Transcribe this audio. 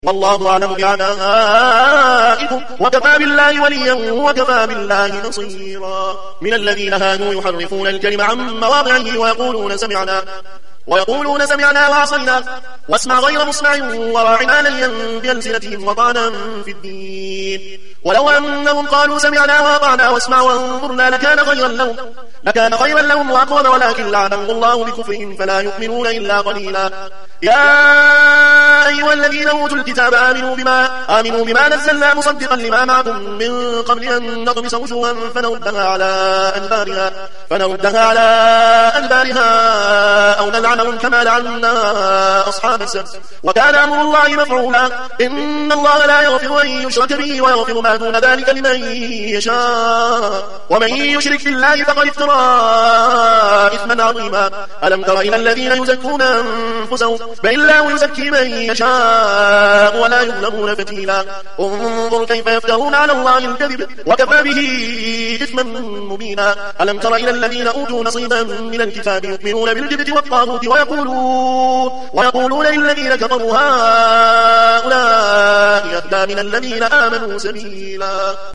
والله أعلم بأعدائكم وكفى بالله وليا وكفى بالله نصيرا. من الذين هادوا يحرفون الكلم عن مواضعه ويقولون سمعنا وعصينا واسمع غير مسمع وراعنا ليا بألسنتهم وطعنا في الدين ولو أنهم قالوا سمعنا وأطعنا واسمع وانظرنا لكان خيرا لهم وأقوم ولكن لعنهم الله بكفرهم فلا يؤمنون إلا قليلا. يا أيها الذين أوتوا الكتاب آمنوا بما نزلنا مصدقا لما معكم من قبل أن نطمس وجوها فنردها على أدبارها أو نلعنهم كما لعنا أصحاب السبت وكان أمر الله مفعولا. إن الله لا يغفر أن يشرك به ويغفر ما دون ذلك لمن يشاء ومن يشرك بالله فقد افترى إثما عظيما. ألم تر إلى الذين يزكون أنفسهم بل الله يزكي من يشاء ولا يظلمون فتيلا. انظر كيف يفترون على الله الكذب وكفى به إثما مبينا. ألم تر إلى الذين أوتوا نصيبا من الكتاب يؤمنون بالجبت والطاغوت ويقولون للذين كفروا هؤلاء أهدى من الذين آمنوا سبيلا.